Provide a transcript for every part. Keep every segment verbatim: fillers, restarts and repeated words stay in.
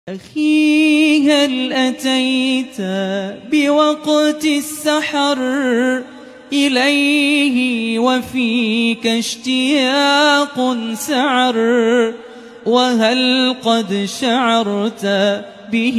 أخي هل أتيت بوقت السحر إليه وفيك اشتياق سعر، وهل قد شعرت به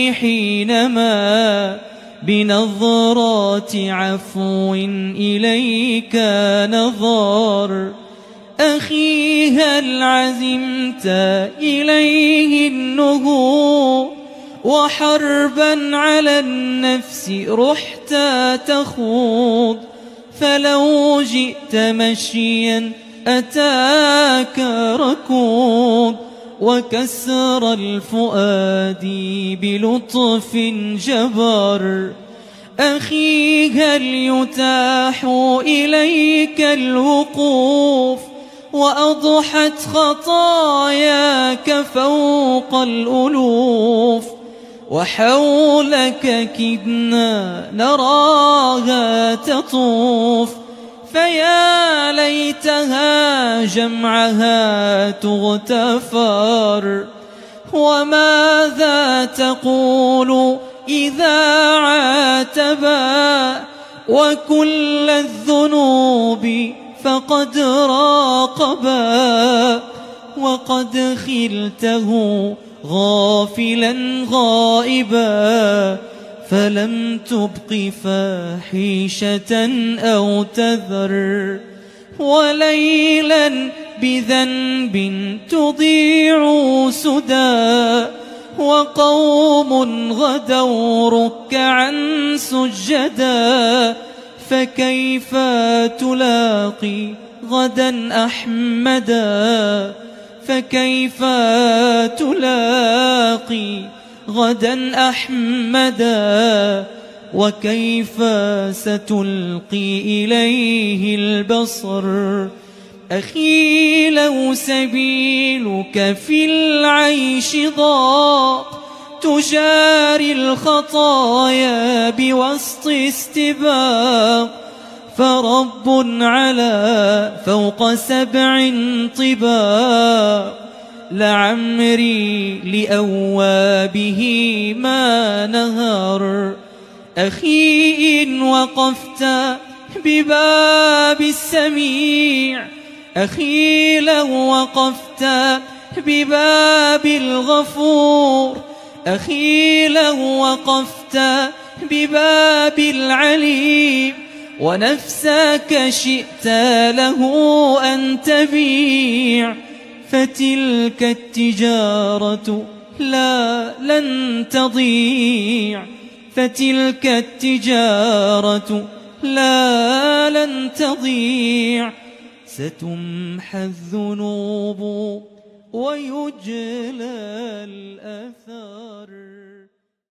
حينما بنظرات عفو إليك نظر؟ أخي هل عزمت إليه النهوض وحربا على النفس رحت تخوض؟ فلو جئت مشيا أتاك ركوض، وكسر الفؤاد بلطف جبر. أخي هل يتاح إليك الوقوف وأضحت خطاياك فوق الألوف، وحولك كدنا نراها تطوف؟ فيا ليتها جمعها تغتفر. وماذا تقول إذا عاتبا وكل الذنوب فقد راقبا، وقد خلته غافلا غائبا، فلم تبق فاحشة أو تذر؟ وليلا بذنب تضيع سدى، وقوم غدوا ركعا سجدا، فكيف تلاقي غدا أحمدا؟ فكيف تلاقي غدا أحمدا؟ وكيف ستلقي إليه البصر؟ أخي لو سبيلك في العيش ضاق تجاري الخطايا بوسط استباق، فرب على فوق سبع طباق، لعمري لأوابه ما نهر. أخي إن وقفت بباب السميع، أخي لو وقفت بباب الغفور، أخي لو وقفت بباب العليم، ونفسك شئت له أن تبيع، فتلك التجارة لا لن تضيع، فتلك التجارة لا لن تضيع. ستمحى الذنوب ويجلى الأثر.